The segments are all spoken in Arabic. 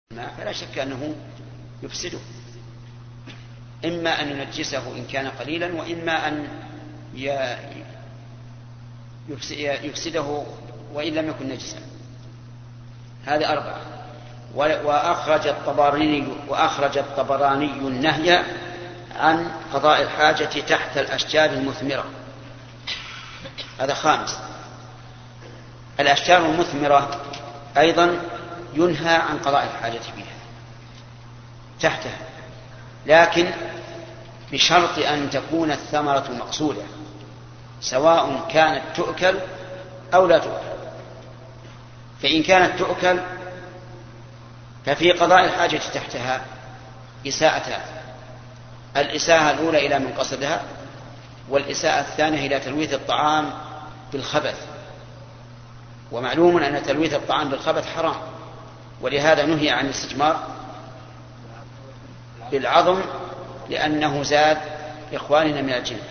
فلا شك أنه يفسده، إما أن ينجسه إن كان قليلا، وإما أن يفسده وإن لم يكن نجسا. هذه 4. وأخرج الطبراني النهي عن قضاء الحاجة تحت الأشجار المثمرة. هذا 5. الأشجار المثمرة أيضا ينهى عن قضاء الحاجة فيها تحتها، لكن بشرط أن تكون الثمرة مقصودة، سواء كانت تؤكل أو لا تؤكل. فإن كانت تؤكل ففي قضاء الحاجة تحتها إساءتان: الإساءة الأولى إلى من قصدها، والإساءة الثانية إلى تلويث الطعام بالخبث. ومعلوم أن تلويث الطعام بالخبث حرام، ولهذا نهي عن الاستجمار بالعظم، لأنه زاد إخواننا من الجن.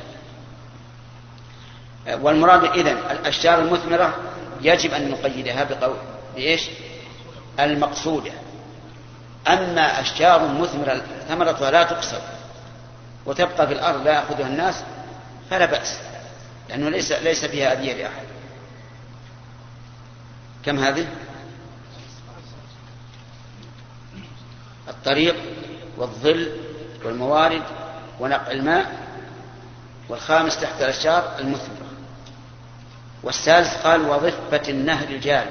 والمراد إذن الأشجار المثمرة يجب أن نقيدها بإيش؟ المقصودة. أما أشجار مثمرة ثمرتها لا تقصد وتبقى في الأرض لا يأخذها الناس فلا بأس، لأنه ليس فيها أذية لأحد. كم هذه؟ الطريق والظل والموارد ونقع الماء، والخامس تحت الأشجار المثمرة. والسادس قال وضفة النهر الجاري.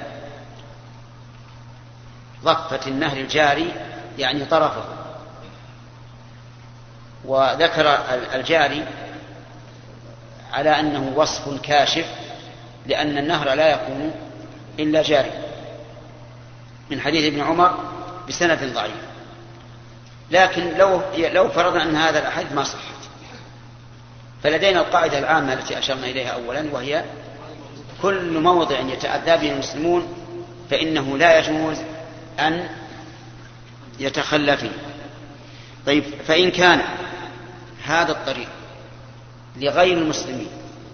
ضفة النهر الجاري يعني طرفه. وذكر الجاري على أنه وصف كاشف، لأن النهر لا يكون إلا جاري، من حديث ابن عمر بسند ضعيف. لكن لو فرضنا أن هذا الأحاديث ما صحت، فلدينا القاعدة العامة التي أشرنا إليها أولا، وهي كل موضع يتأذى به المسلمون فإنه لا يجوز أن يتخلى فيه. طيب، فإن كان هذا الطريق لغير المسلمين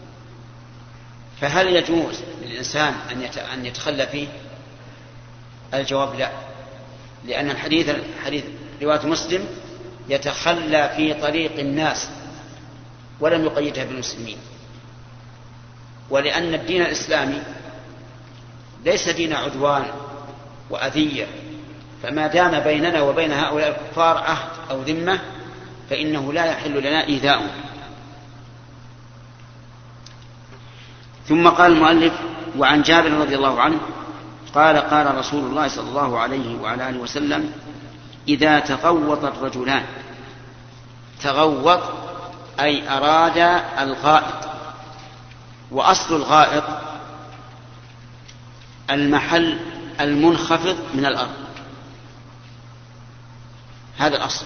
فهل يجوز للإنسان أن يتخلى فيه؟ الجواب لا، لأن الحديث رواية مسلم يتخلى في طريق الناس ولم يقيدها بالمسلمين. ولأن الدين الإسلامي ليس دين عدوان وأذية، فما دام بيننا وبين هؤلاء الكفار عهد أو ذمة فإنه لا يحل لنا إيذاؤهم. ثم قال المؤلف: وعن جابر رضي الله عنه قال: قال رسول الله صلى الله عليه وعلى آله وسلم: إذا تغوط الرجلان. تغوط أي أراد الغائط، وأصل الغائط المحل المنخفض من الأرض، هذا الأصل.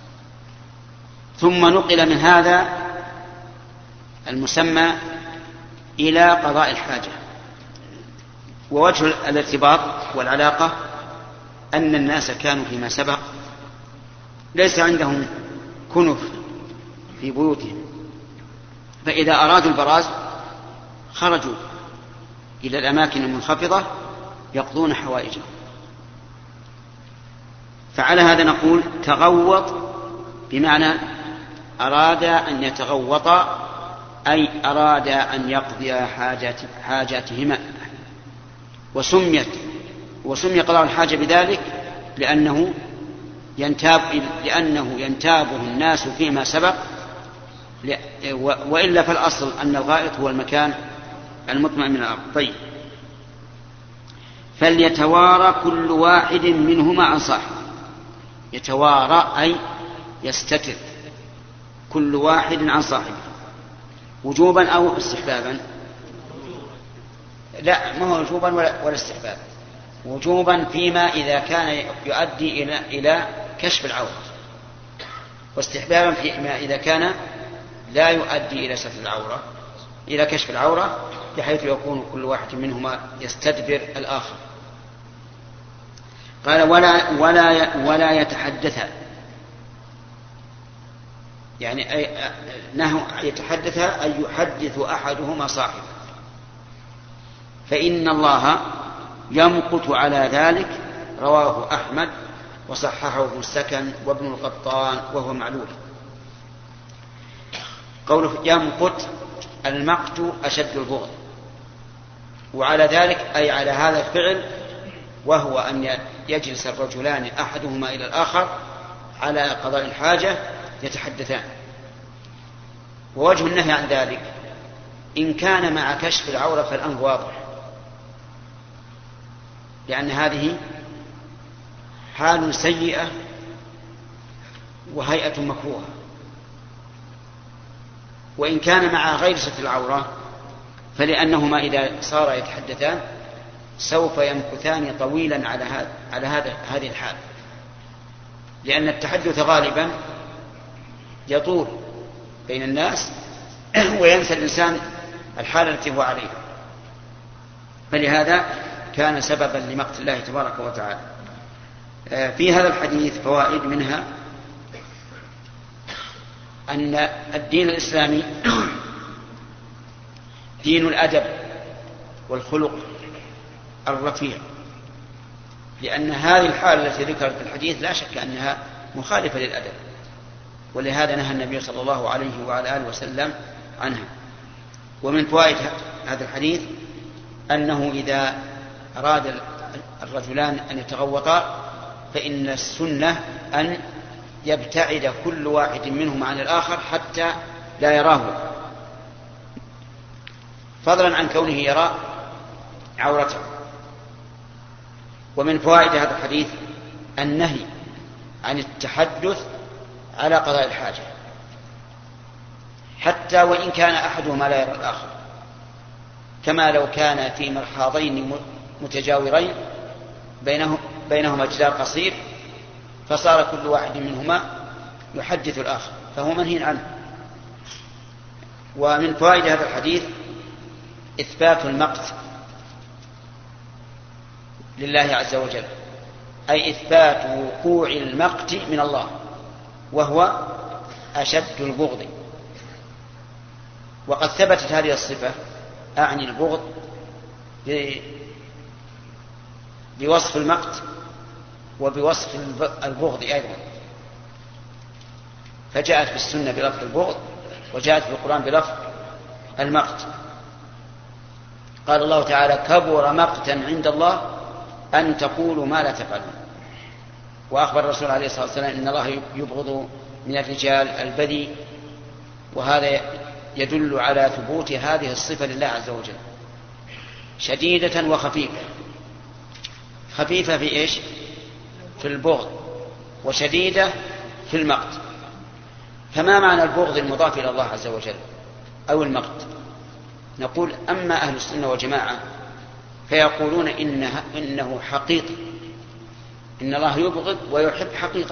ثم نقل من هذا المسمى إلى قضاء الحاجة. ووجه الارتباط والعلاقة أن الناس كانوا فيما سبق ليس عندهم كنف في بيوتهم، فإذا أرادوا البراز خرجوا إلى الأماكن المنخفضة يقضون حوائجهم. فعلى هذا نقول تغوط بمعنى أراد أن يتغوط، أي أراد أن يقضي حاجاتهما. وسمي قضاء الحاجة بذلك لأنه ينتابه الناس فيما سبق، وإلا فالأصل أن الغائط هو المكان المطمئن من الأرض. طيب، فليتوارى كل واحد منهما عن صاحبه. يتوارى أي يستتر كل واحد عن صاحبه، وجوبا أو استحبابا؟ لا، ما هو وجوبا ولا استحبابا. وجوبا فيما إذا كان يؤدي إلى كشف العورة، واستحبابا فيما إذا كان لا يؤدي إلى ستر العورة، إلى كشف العورة، بحيث يكون كل واحد منهما يستدبر الآخر. قال ولا يتحدث، يعني نهى يتحدث أن يحدث أحدهما صاحبه، فإن الله يمقت على ذلك. رواه أحمد وصححه ابن السكن وابن القطان وهو معلول. قوله يمقت، المقت أشد البغض، وعلى ذلك أي على هذا الفعل، وهو أن يجلس الرجلان أحدهما إلى الآخر على قضاء الحاجة يتحدثان. ووجه النهي عن ذلك إن كان مع كشف العورة فالأمر واضح، لأن هذه حال سيئة وهيئة مكروهة. وإن كان مع غير ستر العورة فلأنهما إذا صار يتحدثان سوف يمكثان طويلا على هذه الحال، لأن التحدث غالبا يطول بين الناس وينسى الإنسان الحالة التي هو عليها، فلهذا كان سببا لمقت الله تبارك وتعالى. في هذا الحديث فوائد، منها أن الدين الإسلامي دين الأدب والخلق الرفيع، لأن هذه الحالة التي ذكرت في الحديث لا شك أنها مخالفة للأدب، ولهذا نهى النبي صلى الله عليه وعلى آله وسلم عنها. ومن فوائد هذا الحديث أنه إذا أراد الرجلان أن يتغوطا فإن السنة أن يبتعد كل واحد منهما عن الآخر حتى لا يراه، فضلا عن كونه يرى عورته. ومن فوائد هذا الحديث النهي عن التحدث على قضاء الحاجة، حتى وإن كان أحدهما لا يرى الآخر، كما لو كان في مرحاضين متجاورين بينهما جدار قصير فصار كل واحد منهما يحدث الآخر، فهو منهي عنه. ومن فوائد هذا الحديث إثبات المقت لله عز وجل، أي إثبات وقوع المقت من الله، وهو أشد البغض. وقد ثبتت هذه الصفة، أعني البغض، بوصف المقت وبوصف البغض أيضا، فجاءت في السنة بلفظ البغض وجاءت في القرآن بلفظ المقت. قال الله تعالى: كبر مقتا عند الله أن تقولوا ما لا تفعلون. وأخبر الرسول عليه الصلاة والسلام إن الله يبغض من الرجال البذيء، وهذا يدل على ثبوت هذه الصفة لله عز وجل، شديدة وخفيفة. خفيفة في إيش؟ في البغض، وشديدة في المقت. فما معنى البغض المضاف إلى الله عز وجل أو المقت؟ نقول: أما أهل السنة والجماعة فيقولون إنه حقيقي، إن الله يبغض ويحب حقيقة،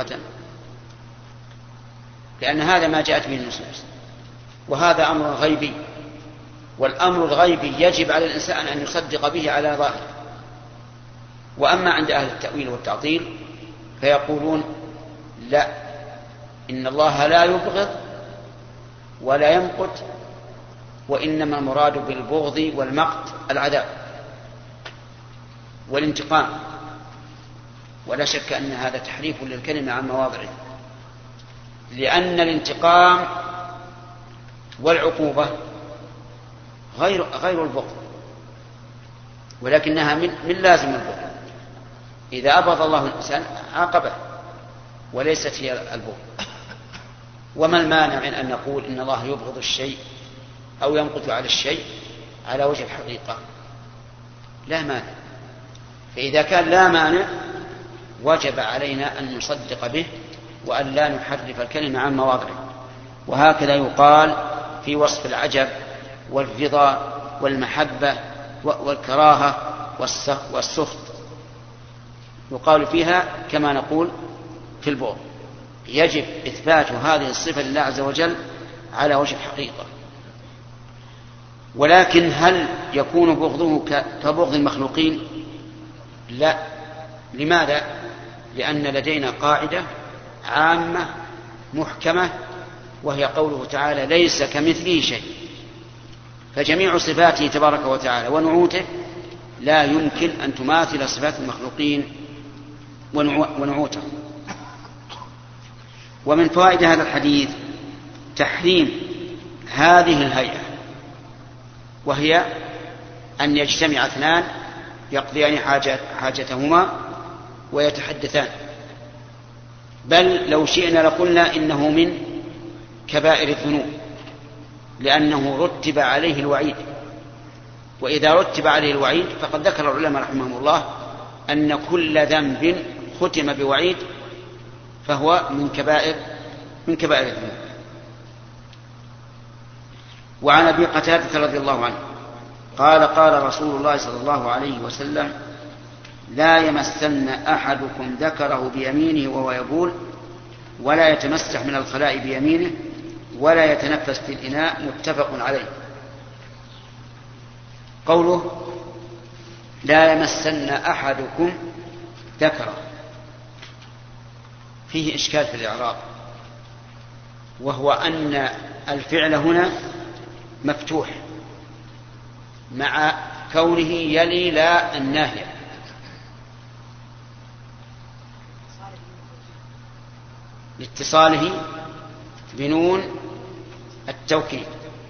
لأن هذا ما جاءت به النصوص، وهذا أمر غيبي، والأمر الغيبي يجب على الإنسان أن يصدق به على ظاهر. وأما عند أهل التأويل والتعطيل فيقولون: لا، إن الله لا يبغض ولا يمقت، وإنما المراد بالبغض والمقت العذاب والانتقام. ولا شك أن هذا تحريف للكلمة عن مواضعه، لأن الانتقام والعقوبة غير البغض، ولكنها من لازم البغض. إذا أبغض الله الإنسان عاقبه، وليست هي البغض. وما المانع من أن نقول إن الله يبغض الشيء أو يمقت على الشيء على وجه الحقيقة؟ لا مانع. فإذا كان لا مانع وجب علينا أن نصدق به وأن لا نحرف الكلمة عن مواضعه. وهكذا يقال في وصف العجب والرضا والمحبة والكراهة والسخط، يقال فيها كما نقول في البغض. يجب إثبات هذه الصفة لله عز وجل على وجه الحقيقة. ولكن هل يكون بغضه كبغض المخلوقين؟ لا. لماذا؟ لأن لدينا قاعدة عامة محكمة، وهي قوله تعالى: ليس كمثله شيء. فجميع صفاته تبارك وتعالى ونعوته لا يمكن أن تماثل صفات المخلوقين ونعوته. ومن فوائد هذا الحديث تحريم هذه الهيئة، وهي أن يجتمع اثنان يقضيان حاجتهما ويتحدثان، بل لو شئنا لقلنا إنه من كبائر الذنوب، لأنه رتب عليه الوعيد. وإذا رتب عليه الوعيد فقد ذكر العلماء رحمهم الله أن كل ذنب ختم بوعيد فهو من كبائر الذنوب. وعن أبي قتادة رضي الله عنه قال قال رسول الله صلى الله عليه وسلم: لا يمسن أحدكم ذكره بيمينه وهو يبول، ولا يتمسح من الخلاء بيمينه، ولا يتنفس في الإناء. متفق عليه. قوله لا يمسن أحدكم ذكره فيه إشكال في الإعراب، وهو أن الفعل هنا مفتوح مع كونه يلي لا الناهية، لاتصاله بنون التوكيد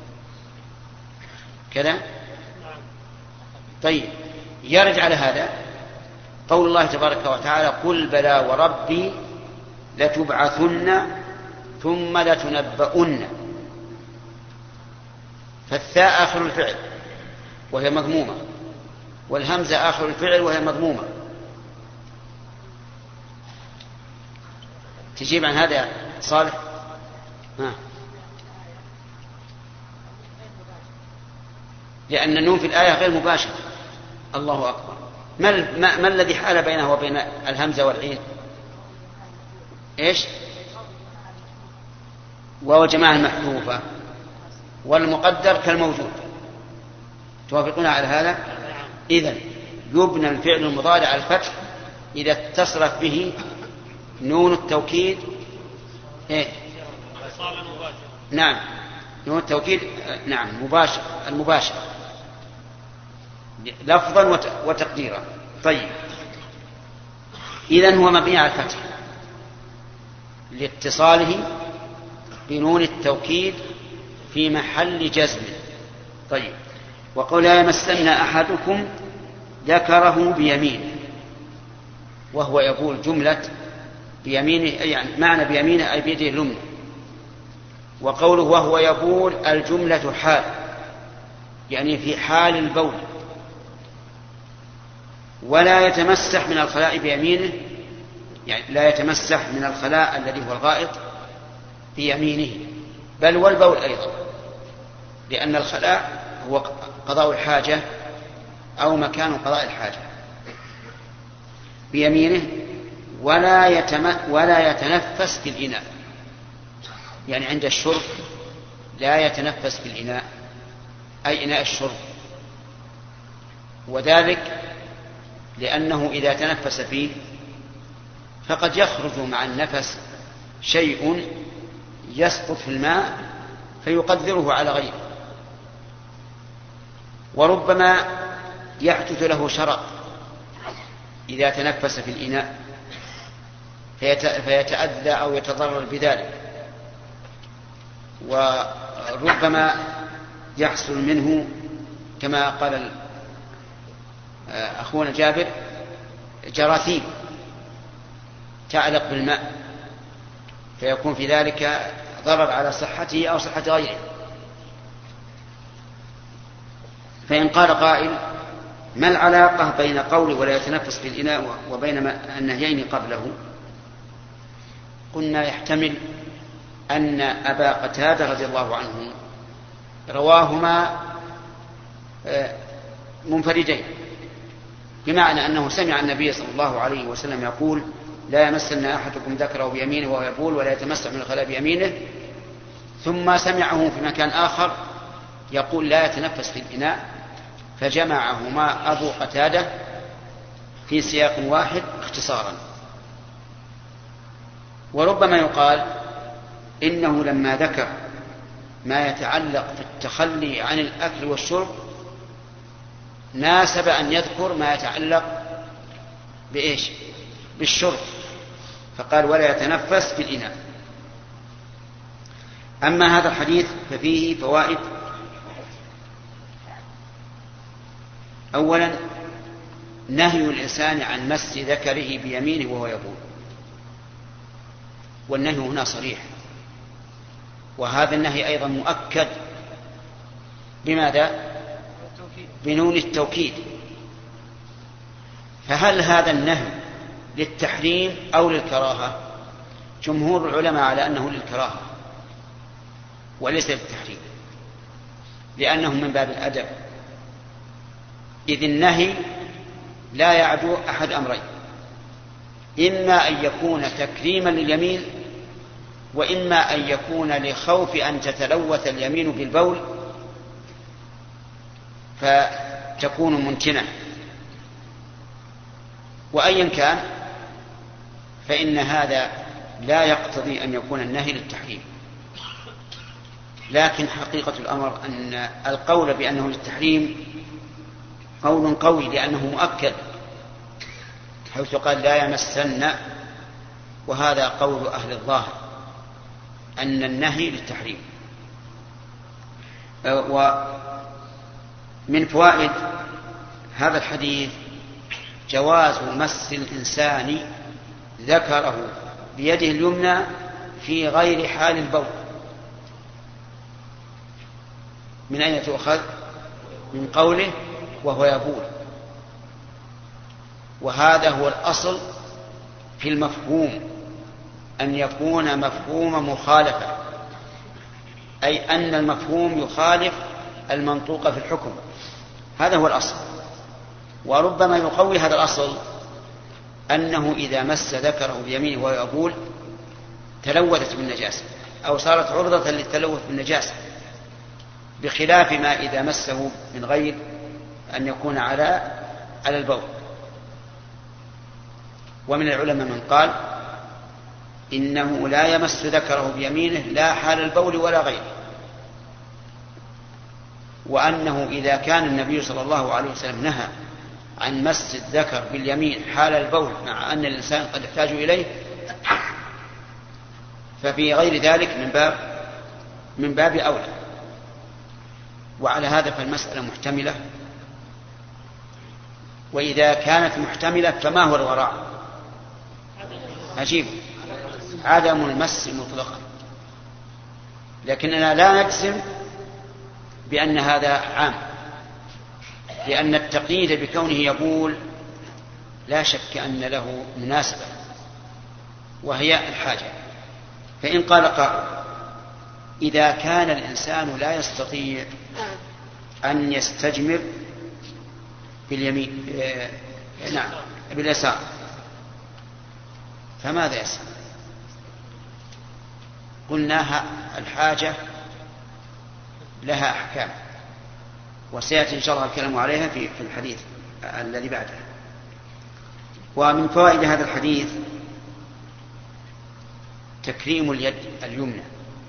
كذا. طيب، يرجع على هذا قول الله تبارك وتعالى: قل بلى وربي لتبعثن ثم لتنبؤن. فالثاء آخر الفعل وهي مضمومة، والهمزة آخر الفعل وهي مضمومة. تجيب عن هذا يا صالح؟ لأن النون في الآية غير مباشر. الله أكبر. ما الذي حال بينه وبين الهمزة والعين؟ إيش؟ وهو جماعة المحذوفة، والمقدر كالموجود. توافقون على هذا؟ إذن يبنى الفعل المضارع على الفتح إذا اتصلت به نون التوكيد. إيه؟ نعم، نون التوكيد. نعم، المباشر لفظا وتقديرا. طيب، إذن هو مبني على الفتح لاتصاله بنون التوكيد في محل جزم. طيب، وقول لا يمسن أحدكم ذكره بيمينه وهو يقول جملة بيمينه، يعني معنى بيمينه أي بيده اليمنى. وقوله وهو يقول الجملة حال، يعني في حال البول. ولا يتمسح من الخلاء بيمينه، يعني لا يتمسح من الخلاء الذي هو الغائط بيمينه، بل والبول أيضا، لأن الخلاء هو قضاء الحاجة أو مكان قضاء الحاجة بيمينه. ولا يتنفس في الإناء، يعني عند الشرب لا يتنفس في الإناء أي إناء الشرب، وذلك لأنه إذا تنفس فيه فقد يخرج مع النفس شيء يسقط في الماء فيقدره على غيره، وربما يحدث له شرق إذا تنفس في الإناء فيتأذى أو يتضرر بذلك، وربما يحصل منه كما قال أخونا جابر جراثيم تعلق بالماء، فيكون في ذلك ضرر على صحته أو صحة غيره. فإن قال قائل: ما العلاقة بين قوله ولا يتنفس في الإناء وبين النهيين قبله؟ قلنا يحتمل أن أبا قتادة رضي الله عنه رواهما منفردين، بمعنى أنه سمع النبي صلى الله عليه وسلم يقول لا يمسن أحدكم ذكره بيمينه وهو يبول ولا يتمسح من الخلاء بيمينه، ثم سمعه في مكان آخر يقول لا يتنفس في الإناء، فجمعهما أبو قتادة في سياق واحد اختصارا. وربما يقال إنه لما ذكر ما يتعلق في التخلي عن الأكل والشرب ناسب أن يذكر ما يتعلق بإيش؟ بالشرب، فقال ولا يتنفس في الإناء. أما هذا الحديث ففيه فوائد. أولا نهي الإنسان عن مس ذكره بيمينه وهو يبول، والنهي هنا صريح، وهذا النهي أيضا مؤكد بماذا؟ بنون التوكيد. فهل هذا النهي للتحريم أو للكراهة؟ جمهور العلماء على أنه للكراهة وليس للتحريم، لأنه من باب الأدب، إذ النهي لا يعدو أحد أمرين: إما أن يكون تكريما لليمين، وإما أن يكون لخوف أن تتلوث اليمين بالبول فتكون منتنة. وأيا كان فإن هذا لا يقتضي أن يكون النهي للتحريم، لكن حقيقة الأمر أن القول بأنه للتحريم قول قوي، لأنه مؤكد، حيث قال لا يمسن، وهذا قول أهل الظاهر أن النهي للتحريم. ومن فوائد هذا الحديث جواز مس الإنسان ذكره بيده اليمنى في غير حال البول. من أين تؤخذ؟ من قوله وهو يبول، وهذا هو الأصل في المفهوم، أن يكون مفهوم مخالفة، أي أن المفهوم يخالف المنطوق في الحكم، هذا هو الأصل. وربما يقوي هذا الأصل أنه إذا مس ذكره بيمينه وهو يبول تلوثت بالنجاسة أو صارت عرضة للتلوث بالنجاسة، بخلاف ما إذا مسه من غير أن يكون على البول. ومن العلماء من قال إنه لا يمس ذكره بيمينه لا حال البول ولا غيره، وأنه إذا كان النبي صلى الله عليه وسلم نهى عن مس الذكر باليمين حال البول مع أن الإنسان قد يحتاج إليه، ففي غير ذلك من باب أولى. وعلى هذا فالمسألة محتملة، وإذا كانت محتملة فما هو الوراء؟ عجيب، عدم المس مطلقا، لكننا لا نجزم بأن هذا عام، لأن التقييد بكونه يبول لا شك أن له مناسبة وهي الحاجة. فإن قال قائل إذا كان الإنسان لا يستطيع أن يستجمر باليمين باليسار فماذا يسأل؟ قلنا الحاجة لها أحكام، وسيأتي إن شاء الله الكلام عليها في الحديث الذي بعده. ومن فوائد هذا الحديث تكريم اليد اليمنى،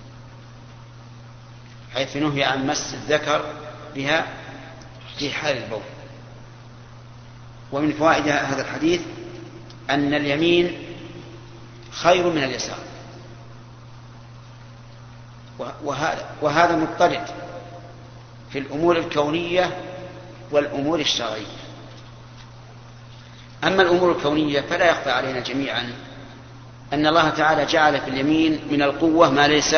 حيث نهي عن مس الذكر بها في حال البول. ومن فوائد هذا الحديث أن اليمين خير من اليسار، وهذا مضطرد في الأمور الكونية والأمور الشرعية. أما الأمور الكونية فلا يخفى علينا جميعا أن الله تعالى جعل في اليمين من القوة ما ليس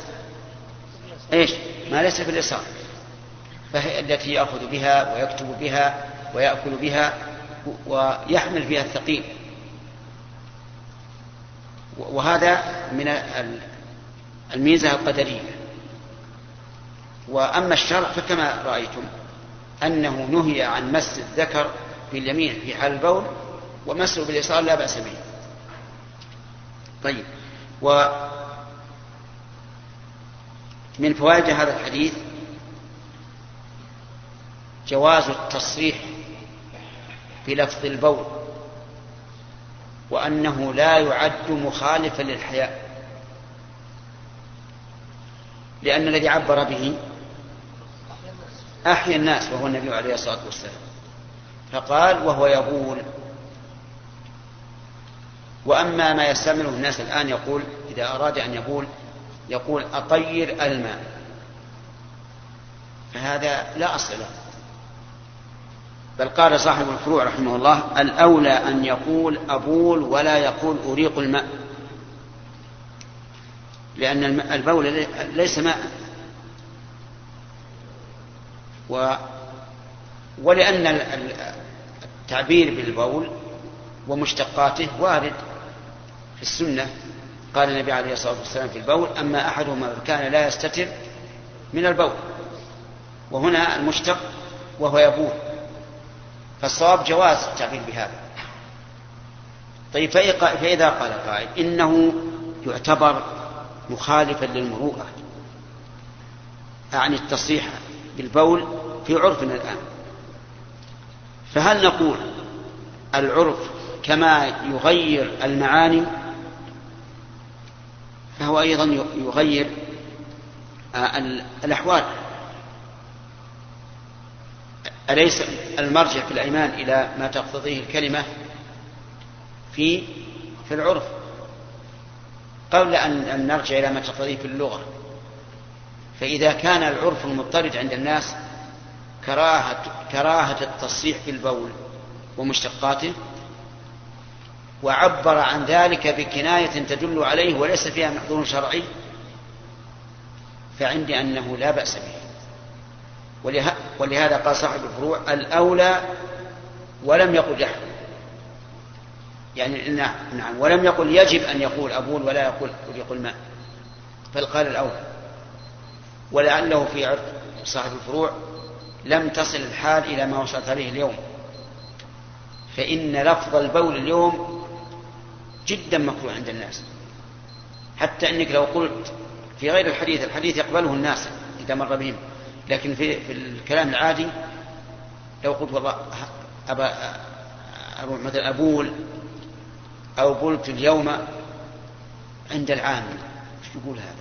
في اليسار، فهي التي يأخذ بها ويكتب بها ويأكل بها ويحمل فيها الثقيل، وهذا من الميزة القدرية. وأما الشرع فكما رأيتم أنه نهي عن مس الذكر باليمين في حال البول، ومسه باليسار لا بأس به. طيب، ومن فوائد هذا الحديث جواز التصريح بلفظ البول، وأنه لا يعد مخالفا للحياء، لأن الذي عبر به أحيا الناس وهو النبي عليه الصلاة والسلام، فقال وهو يبول. وأما ما يستعمله الناس الآن يقول إذا أراد أن يقول أطير الماء، فهذا لا أصل له. بل قال صاحب الفروع رحمه الله: الأولى أن يقول أبول ولا يقول أريق الماء، لأن البول ليس ماء، ولأن التعبير بالبول ومشتقاته وارد في السنة. قال النبي عليه الصلاة والسلام في البول: أما أحدهما كان لا يستتر من البول، وهنا المشتق وهو يبول، فالصواب جواز التعبير بهذا. طيب، فإذا قال قائل إنه يعتبر مخالفا للمروءة، أعني التصريح بالبول في عرفنا الآن، فهل نقول العرف كما يغير المعاني فهو أيضا يغير الأحوال؟ أليس المرجع في الأيمان إلى ما تقتضيه الكلمة في العرف قبل أن نرجع إلى ما تقتضيه في اللغة؟ فإذا كان العرف المضطرد عند الناس كراهة التصريح بالبول ومشتقاته، وعبر عن ذلك بكناية تدل عليه وليس فيها محظور شرعي، فعندي أنه لا بأس به. ولهذا قال صاحب الفروع: الأولى، ولم يقل يحرم، يعني نعم، ولم يقل يجب أن يقول أبول ولا يقول أريق الماء، بل قال الأولى. ولعله في عرف صاحب الفروع لم تصل الحال إلى ما وصلت عليه اليوم، فإن لفظ البول اليوم جدا مكروه عند الناس، حتى أنك لو قلت في غير الحديث يقبله الناس إذا مر بهم، لكن في الكلام العادي لو قلت والله مثلا أبول أو بلت اليوم عند العامل، ايش يقول هذا؟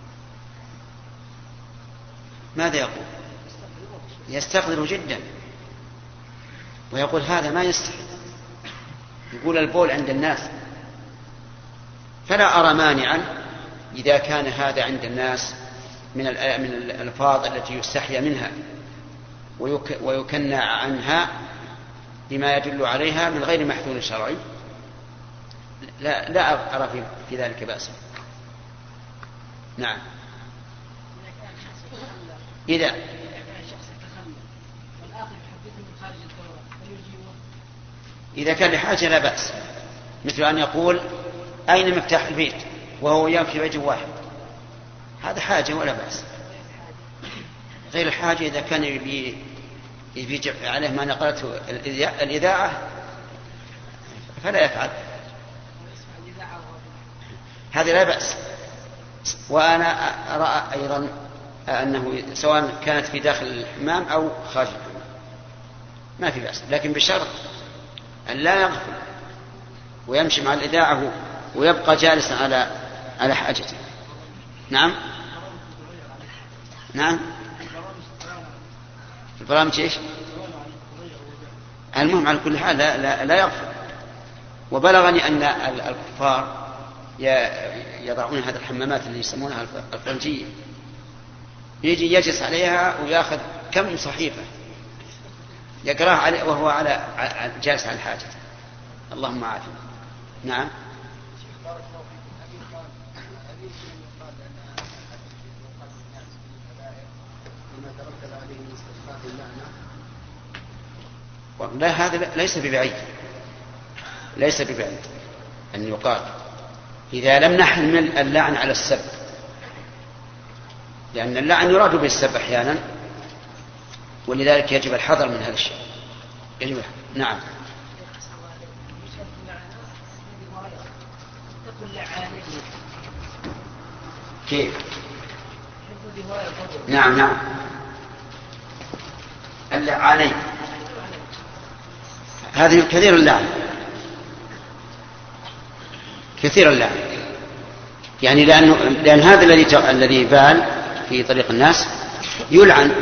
ماذا يقول؟ يستقدر جدا ويقول هذا ما يستحي، يقول البول عند الناس. فلا أرى مانعا إذا كان هذا عند الناس من الألفاظ التي يستحيا منها ويكنى عنها بما يدل عليها من غير محذور شرعي، لا أرى في ذلك بأسا. نعم. إذا كان لحاجة لا بأس، مثل أن يقول أين مفتاح البيت وهو ينام في بيت واحد، هذا حاجة ولا بأس. غير الحاجة إذا كان يجب عليه ما نقلته الإذاعة فلا يفعل، هذا لا بأس. وأنا أرى أيضا أنه سواء كانت في داخل الحمام أو خارج الحمام ما في بأس، لكن بشرط أن لا يغفل ويمشي مع الإذاعة ويبقى جالسا على حاجته. نعم. البرامج إيش؟ المهم على كل حال لا يغفل. وبلغني أن الكفار يضعون هذه الحمامات اللي يسمونها الفرنجية، يجي يجلس عليها ويأخذ كم صحيفة يقرأها عليه وهو جالس على الحاجة. اللهم عافنا. نعم. والله هذا ليس ببعيد أن يقال إذا لم نحمل اللعن على السب، لأن اللعن يراد بالسب أحيانا، ولذلك يجب الحذر من هذا الشيء. نعم. كيف؟ نعم. اللعانين هذه كثير اللعن، كثير اللعن، يعني لأن هذا الذي بال في طريق الناس يلعن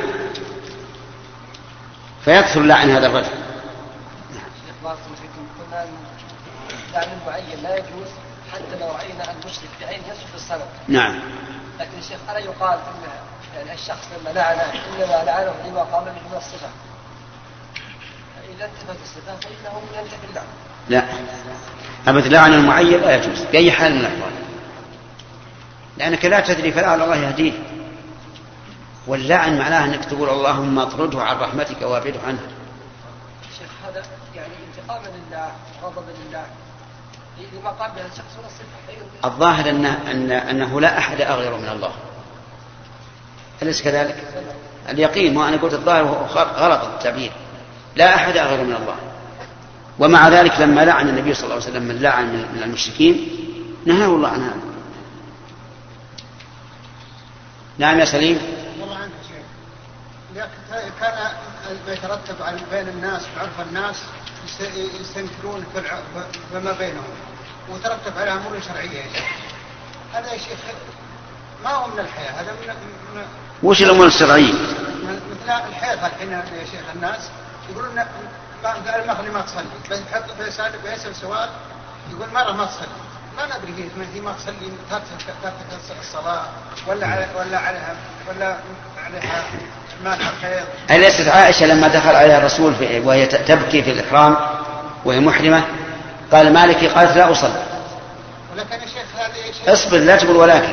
فيكثر لعن هذا الرجل. لعن المعين لا يجوز حتى لو رأينا المشرك بعين يسجد الصنم. نعم. لكن الشيخ ألا يقال أن يعني الشخص لما لعنه إنما لعنه لما قام به من الصفة، فإذا انتفت الصفة فإنه ينتفي اللعن. لا أبد، لعن المعين لا يجوز بأي حال من الأحوال، لأنك لا تدري فلعل الله يهديه. واللعن معناه أنك تقول اللهم اطرده عن رحمتك وابعده عنه. الشيخ هذا يعني انتقاما لله غضبا لله لما قام به الشخص من الصفة. الظاهر أنه لا أحد أغير من الله، أليس كذلك؟ اليقين، وأنا قلت الظاهر غلط التعبير، لا أحد أغير من الله. ومع ذلك لما لعن النبي صلى الله عليه وسلم من لعن من المشركين نهاه الله عن هذا. نعم يا سليم. والله عنك شيء، كان يترتب على بين الناس بعرف الناس يستنكرون فيما بينهم وترتب عليها أمور شرعية يا شيخ. هذا يا شيخ ما هو من الحياة، هذا من وش الأمور الشرعية؟ مثل الحياة الحين يا شيخ. الناس يقولون المغني ما تصلي، بيسأل سؤال يقول مرة ما تصلي، ما ندري هي ما تصلي ترك الصلاة ولا عليها مانع خير. أليست عائشة لما دخل عليها الرسول وهي تبكي في الإحرام وهي محرمة قال مالك؟ قالت لا أصلي. ولكن يا شيخ هذا شيخ اصبر لا تقول ولكن،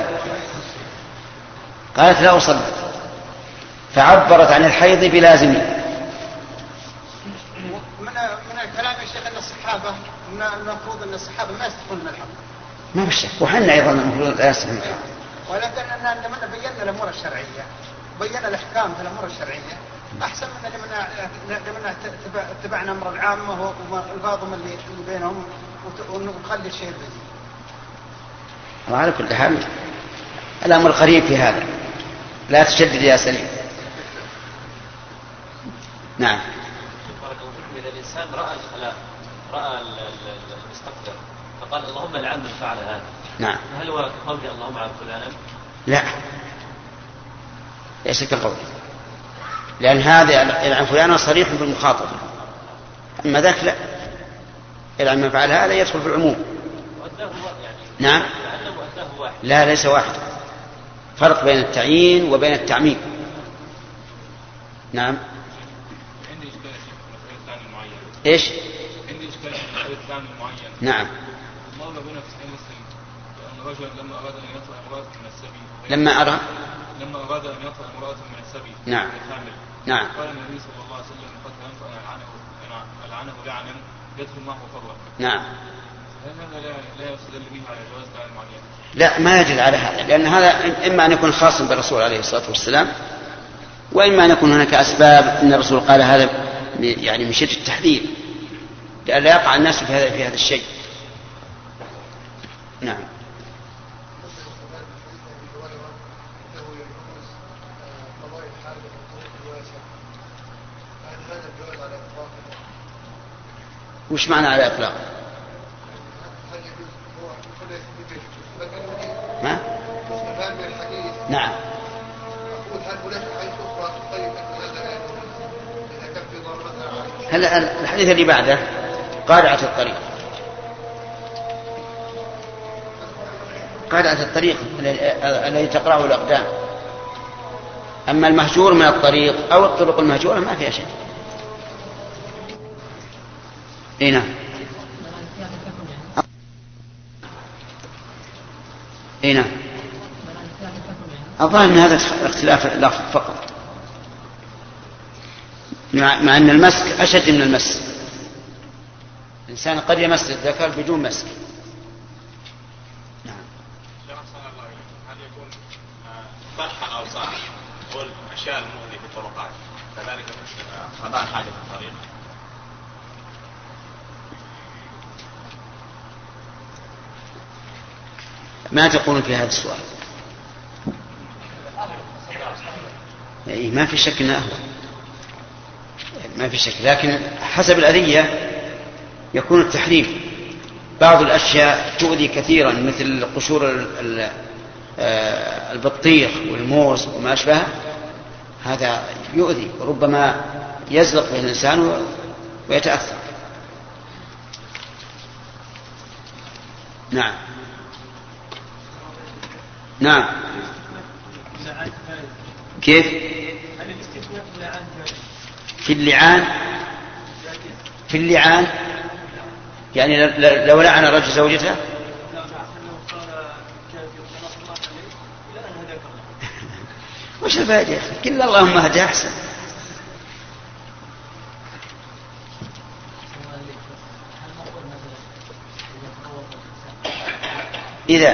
قالت لا أصلي، فعبرت عن الحيض بلازمه. من الكلام يا شيخ أن الصحابة المفروض أن الصحابة ما يستحقون من الحق، ما بالشك، وحنا أيضا المفروض لا يستحقون من الحق، ولكن عندما بينا الأمور الشرعية بينا الأحكام في الأمور الشرعية أحسن من لما اتبعنا أمر العامة والفاظم اللي بينهم ونخلي الشيء بينهم. وعلى كل حال الأمر قريب في هذا، لا تشدد يا سليم. نعم. إذا الإنسان رأى الخلاء، رأى المستقبل فقال اللهم لعن من فعل هذا، نعم، هل هو كقوله اللهم عن فلانا؟ لا، ليس كقوله، لأن هذا يلعن فلانا صريح بالمخاطبة، أما ذاك لا، يلعن من فعل هذا يدخل في العموم. نعم. لا ليس واحد، فرق بين التعيين وبين التعميم. نعم. عندي إشكال في الثاني المعين. إيش؟ عندي إشكال في الثاني المعين. نعم. ما هو هنا في صحيح مسلم أن رجلا لما أراد أن يطلع امرأة من السبي. لما أراد أن يطلع امرأة من السبي. نعم. نعم. قال النبي صلى الله عليه وسلم قد أنت ألعنه لعنا يدخل معه فضلا. نعم. هل هذا لا يستدل به على جواز الثاني المعين؟ لا، ما يدل على هذا، لأن هذا إما أن يكون خاصا بالرسول عليه الصلاة والسلام، وإما أن يكون هناك أسباب أن الرسول قال هذا يعني من شدة التحذير لئلا يقع الناس في هذا الشيء. نعم. وش معنى على إطلاق؟ ما؟ نعم. هل الحديث اللي بعده قارعة الطريق، قارعة الطريق الذي تقرأه الأقدام، أما المهجور من الطريق أو الطرق المهجورة ما فيها شيء. هنا هنا الظاهر أن هذا اختلاف اللفظ فقط، مع أن المسك أشد من المس. الإنسان قد يمس الذكر بدون مسك. نعم. هل يكون فرحا أو صاحا والأشياء المؤذية في الطرقات كذلك قضاء حاجة في الطريق؟ ما تقولون في هذا السؤال؟ ما في شك انه أهون، ما في شك، لكن حسب الأذية يكون التحريم. بعض الأشياء تؤذي كثيرا مثل قشور البطيخ والموز وما أشبهه، هذا يؤذي، ربما يزلق به الإنسان ويتأثر. نعم نعم. كيف في اللعان؟ في اللعان يعني لو لعن رجل زوجته وش الفائدة يا أخي؟ كل اللهم هدي أحسن. إذا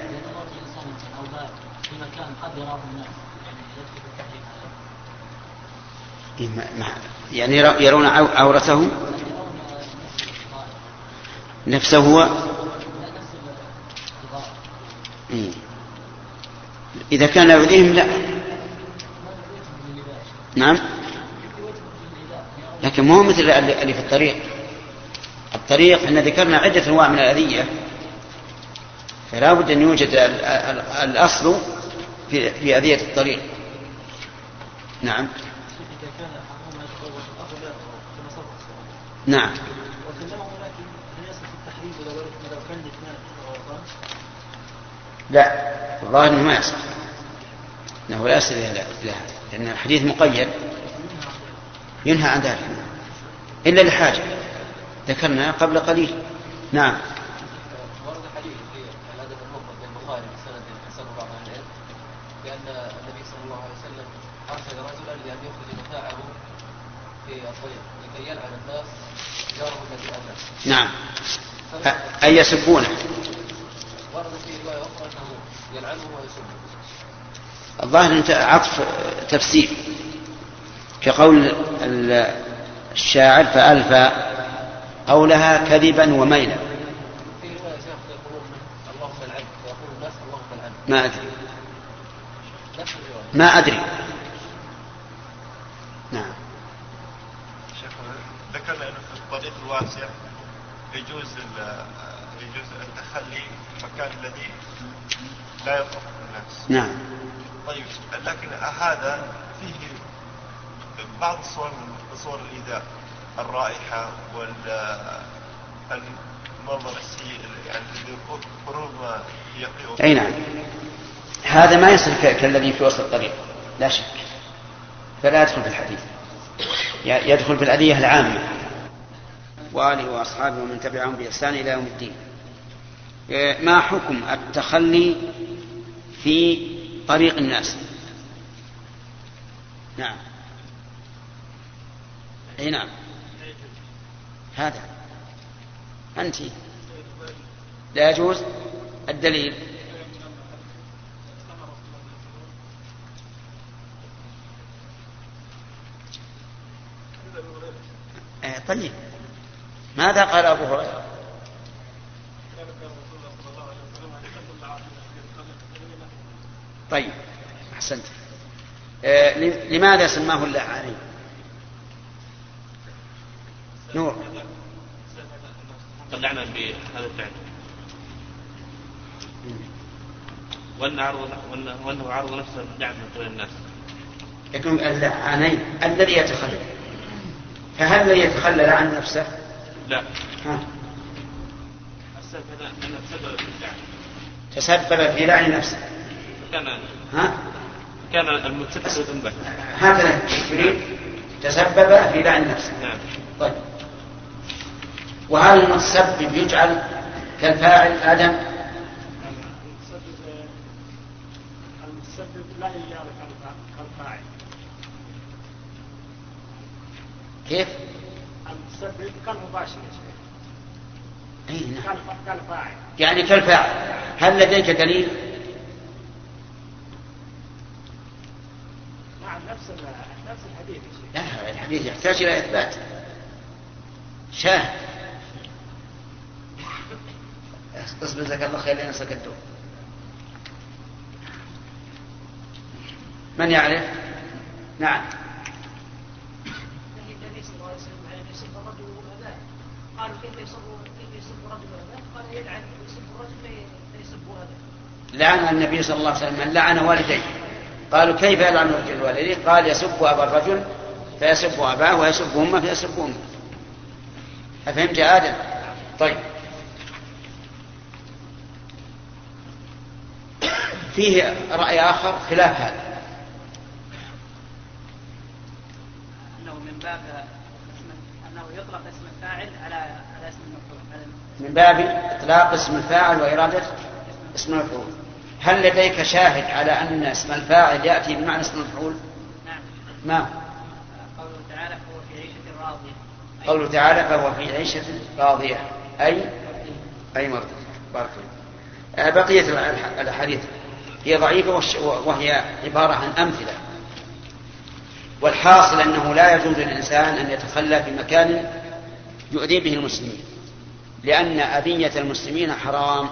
يعني يرون عورته نفسه هو. إذا كان يؤذيهم لا. نعم لكن مو مثل اللي في الطريق احنا ذكرنا عدة أنواع من الأذية، فلا بد أن يوجد الأصل في أذية الطريق. نعم نعم. لا الظاهر أنه ما يصح، أنه لا يصل إلى هذا، لأن الحديث مقيد ينهى عن ذلك إلا لحاجة ذكرنا قبل قليل. نعم. ورد حديث في الأدب المفرد البخاري بسند حسن بعض أهل العلم بأن النبي صلى الله عليه وسلم أرسل رجلا لأن يخرج متاعه في الطريق لكي يلعن الناس جاره الذي أذى. نعم أي يسبونه. ورد في رواية أخرى أنه يلعنه ويسبه. الظاهر أنت عطف تفسير كقول الشاعر فألفى قولها كذبا وميلا. في رواية يقولون اللهم العن ويقول الناس اللهم العن. ما أدري ما أدري. نعم. شيخ ذكرنا أنه في الطريق الواسع يجوز التخلي مكان الذي لا يطرق الناس. نعم. طيب لكن هذا فيه بعض الصور من صور الإيذاء، الرائحة والمنظر السيء يعني قرب ما يقيه. أي نعم هذا ما يصل كالذي في وسط الطريق لا شك، فلا يدخل في الحديث، يدخل في الأذية العامة. وآله وأصحابه ومن تبعهم بإحسان إلى يوم الدين. ما حكم التخلي في طريق الناس؟ نعم أي نعم هذا أنت لا يجوز. الدليل طيب ماذا قال أبو هريرة؟ طيب أحسنت. لماذا سماه اللعانين؟ نور لعنا بهذا الفعل وأنه عرض نفسه لعن من قبل الناس. يكون اللعانين الذي يتخلى، فهل الذي يتخلى عن نفسه؟ لا. السبب أنه تسبب في لعن نفسه. كان المتسبب ذنبه. هكذا يريد تسبب في لعن نفسه. نعم. طيب وهل المتسبب يجعل كالفاعل آدم؟ المتسبب لا يجعل كالفاعل. كيف؟ المتسبب كالمباشر كالفاعل. يعني كالفاعل. هل لديك دليل؟ نعم نفس الحديث. لا الحديث يحتاج إلى إثبات شاهد. اصبر جزاك الله خير لأن سكتوا. من يعرف؟ نعم. النبي صلى الله عليه وسلم على يسب الرجل وأباه، قالوا كيف يسب الرجل وأباه؟ قال يلعن يسب الرجل فيسب أباه. لعن النبي صلى الله عليه وسلم من لعن والديه. قالوا كيف يلعن الرجل والديه؟ قال يسب أبا الرجل فيسب أباه ويسب أمه فيسب أمه. أفهمت يا آدم؟ طيب فيه رأي آخر خلاف هذا، أنه من باب أنه يطلق اسم الفاعل على اسم المفعول، من باب إطلاق اسم الفاعل وإرادة اسم المفعول. هل لديك شاهد على أن اسم الفاعل يأتي بمعنى اسم المفعول؟ نعم. ما قوله تعالى فهو في عيشة راضية. قوله تعالى فهو في عيشة راضية أي مرضية. بارك الله. بقية الأحاديث هي ضعيفة وهي عبارة عن أمثلة، والحاصل أنه لا يجوز للإنسان أن يتخلى في مكان يؤذي به المسلمين، لأن أذية المسلمين حرام.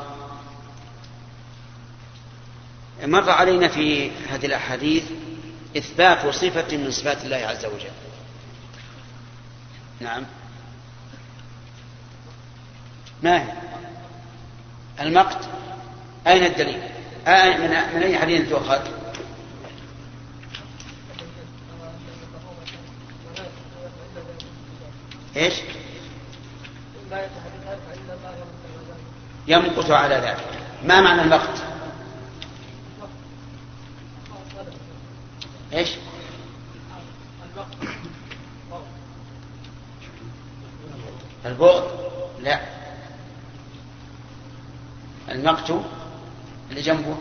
مر علينا في هذه الأحاديث إثبات صفة من صفات الله عز وجل. نعم. ما هي المقت؟ أين الدليل؟ من أي حديث تؤخذ؟ إيش؟ يمقت على ذلك. ما معنى المقت؟ إيش؟ البغض؟ لا، المقت اللي جنبه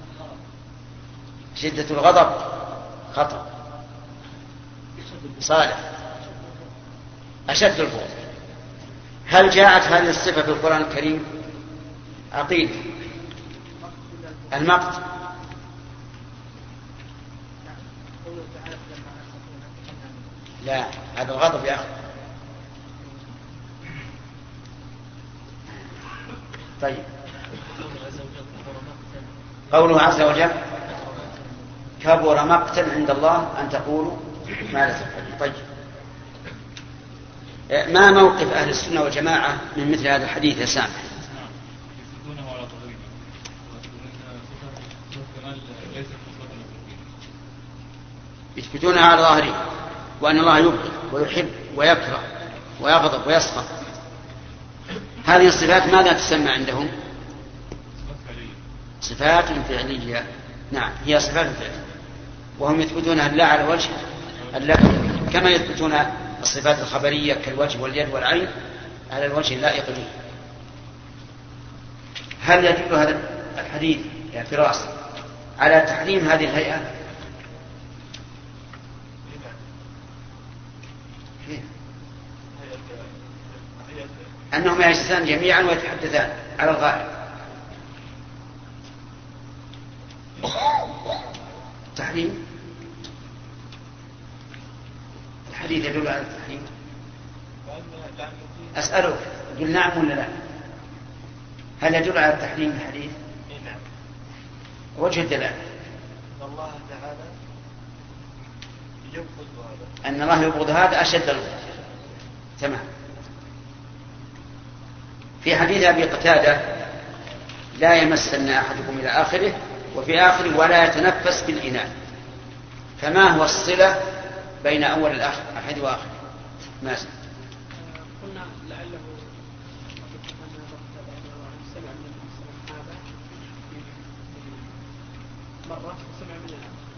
شدة الغضب خطأ، صالح أشد البغض. هل جاءت هذه الصفة في القرآن الكريم؟ عقيل المقت. لا، هذا الغضب يا أخي. طيب، قوله عز وجل كبر مقتا عند الله أن تقولوا ما لا تفعلون. طيب، ما موقف أهل السنة والجماعة من مثل هذا الحديث يا سامح؟ يثبتونها على ظاهره، وأن الله يبغض ويحب ويكره ويغضب ويسخط. هذه الصفات ماذا تسمى عندهم؟ صفات فعلية. نعم، هي صفات فعلية، وهم يثبتونها لا على وجه كما يثبتون الصفات الخبرية كالوجه واليد والعين على الوجه اللائق به. هل يدل هذا الحديث يا فراس على تحريم هذه الهيئة؟ أنهم يجلسان جميعا ويتحدثان على الغائب. تحريم الحديث يدل على التحريم. أسألك قل نعم ولا لا؟ هل يدل على التحريم الحديث؟ نعم. وجه الدلالة أن الله تعالى يبغض هذا، أن الله يبغض هذا أشد البغض. تمام. في حديث أبي قتادة لا يمسن أحدكم إلى آخره، وفي آخره ولا يتنفس بالإناء. فما هو الصلة بين أول الحديث وآخره؟ ما سمع. قلنا لعله سمع من الصحابة مرة وسمع من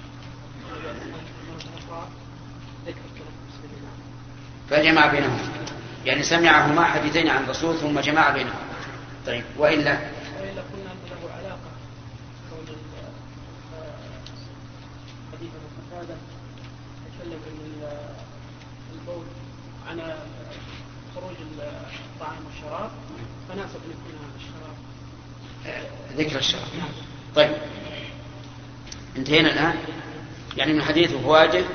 مرة ذكر التنفس بالإناء فجمع بينهم، يعني سمعهما حديثين عن الرسول ثم جمع بينهم. طيب، وإلا قلنا أن له علاقة كون حديث ابن قتادة يتكلم عن البول عن خروج الطعام والشراب، فناسب أن يكون الشراب ذكر الشراب. طيب، انتهينا الآن يعني من حديث وفوائده.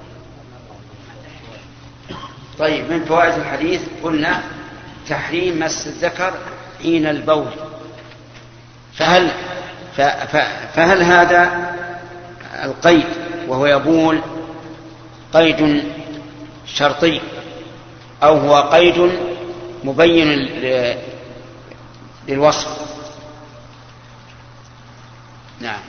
طيب، من فوائد الحديث قلنا تحريم مس الذكر حين البول. فهل هذا القيد وهو يبول قيد شرطي أو هو قيد مبين للوصف؟ نعم.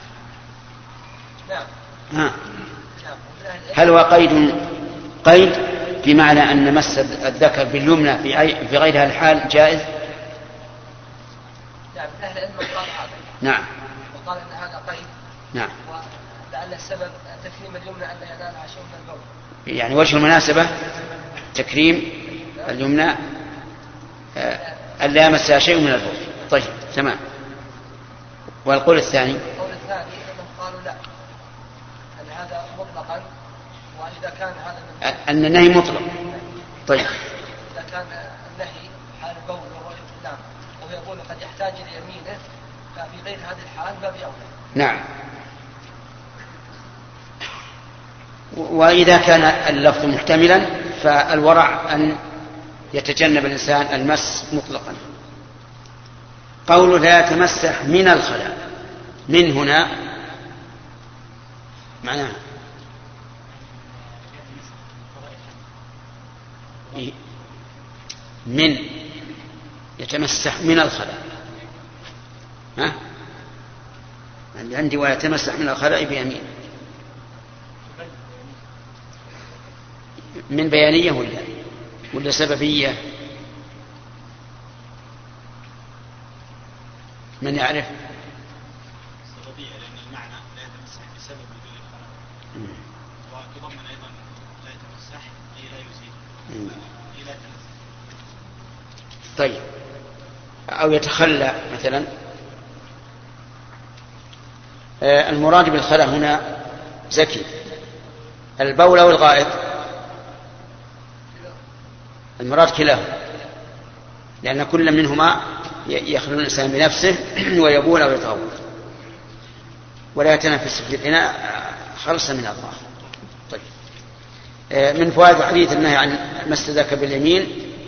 هل هو قيد بمعنى أن مس الذكر باليمنى في غير هذا الحال جائز؟ نعم، أهل العلم قال هذا. نعم. قال ان هذا قيد. نعم. ولعل السبب تكريم اليمنى ان ينالها شيء من البول. يعني وجه المناسبة تكريم اليمنى ألا يمسها شيء من البول. طيب تمام. والقول الثاني أنهم قالوا لا، أن هذا مطلقا، وإذا كان هذا من أن النهي مطلق. طيب إذا كان النهي حال البول وهو نعم وهو يقول قد يحتاج ليمينه، ففي غير هذه الحال باب أولى. نعم. وإذا كان اللفظ محتملا فالورع أن يتجنب الإنسان المس مطلقا. قوله لا يتمسح من الخلاء، من هنا معناه من يتمسح من الخلاء. ها عندي ويتمسح من الخلاء بيمين، من بيانية ولا سببية؟ من يعرف؟ سببية، لأن المعنى لا يتمسح بسبب وجود الخلاء، وتضمن أيضا لا يتمسح أي لا يزيد أي لا يتمسح. طيب أو يتخلى مثلا. المراد بالخلاء هنا زكي البول أو الغائط؟ المراد كلاهما، لأن كل منهما يخلو الإنسان بنفسه ويبول أو يتغوط، ولا يتنفس في الإناء خلصا من الله. طيب من فوائد حديث النهي عن مس ذاك باليمين،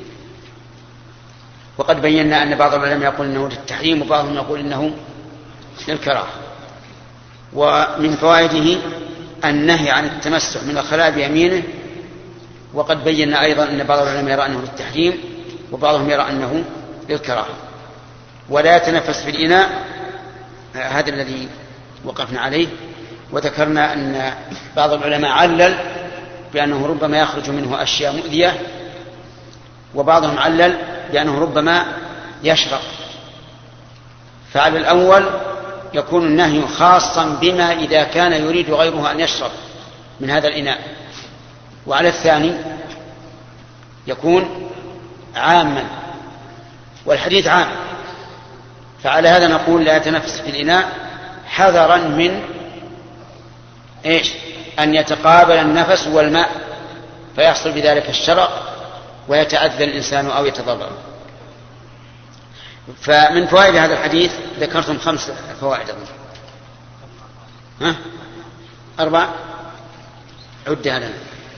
وقد بينا أن بعض العلماء يقول إنه للتحريم وبعضهم يقول إنه للكراهة. ومن فوائده النهي عن التمسح من الخلاء بيمينه، وقد بينا أيضا أن بعض العلماء يرى أنه للتحريم وبعضهم يرى أنه للكراهة. ولا يتنفس في الإناء، هذا الذي وقفنا عليه، وذكرنا أن بعض العلماء علل بأنه ربما يخرج منه أشياء مؤذية، وبعضهم علل بأنه ربما يشرب. فعلى الأول يكون النهي خاصا بما إذا كان يريد غيره أن يشرب من هذا الإناء، وعلى الثاني يكون عاما، والحديث عام. فعلى هذا نقول لا يتنفس في الإناء حذرا من أن يتقابل النفس والماء فيحصل بذلك الشرق ويتأذى الإنسان أو يتضرر. فمن فوائد هذا الحديث ذكرتم 5 فوائد أظن. 4 عدها لنا.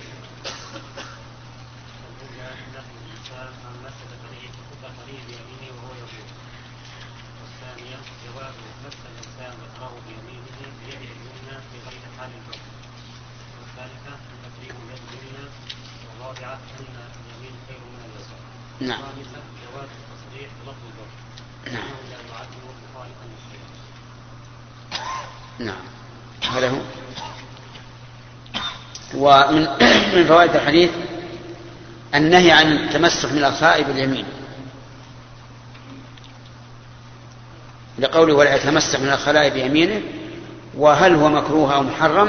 نعم. نعم هذا هو. ومن فوائد الحديث النهي عن التمسح من الخلاء باليمين، لقوله ولا يتمسح من الخلاء بيمينه. وهل هو مكروه أو محرم؟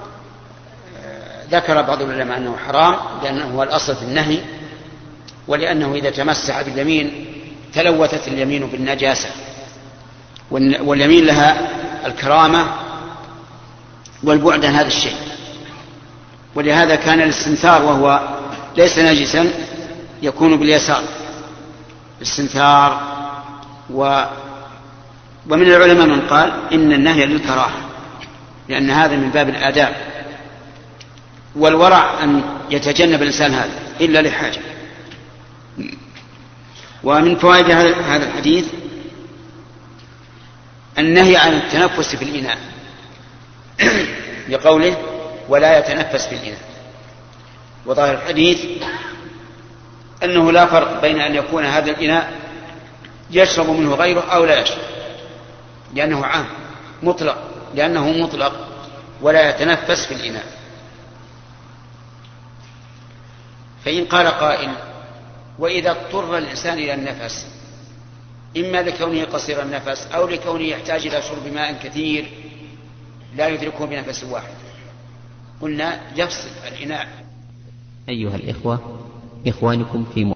ذكر بعض العلماء أنه حرام لأنه هو الأصل في النهي، ولأنه إذا تمسح باليمين تلوثت اليمين بالنجاسة، واليمين لها الكرامة والبعد عن هذا الشيء. ولهذا كان الاستنثار وهو ليس نجسا يكون باليسار الاستنثار. ومن العلماء من قال إن النهي للكراهة لأن هذا من باب الآداب، والورع أن يتجنب الإنسان هذا إلا لحاجة. ومن فوائد هذا الحديث النهي عن التنفس في الإناء لقوله ولا يتنفس في الإناء. وظاهر الحديث أنه لا فرق بين أن يكون هذا الإناء يشرب منه غيره أو لا يشرب، لأنه عام مطلق، لأنه مطلق ولا يتنفس في الإناء. فإن قال قائل وإذا اضطر الإنسان إلى النفس إما لكونه قصير النفس أو لكونه يحتاج إلى شرب ماء كثير لا يدركه بنفس واحد، قلنا يفصل الإناء. أيها الإخوة، إخوانكم في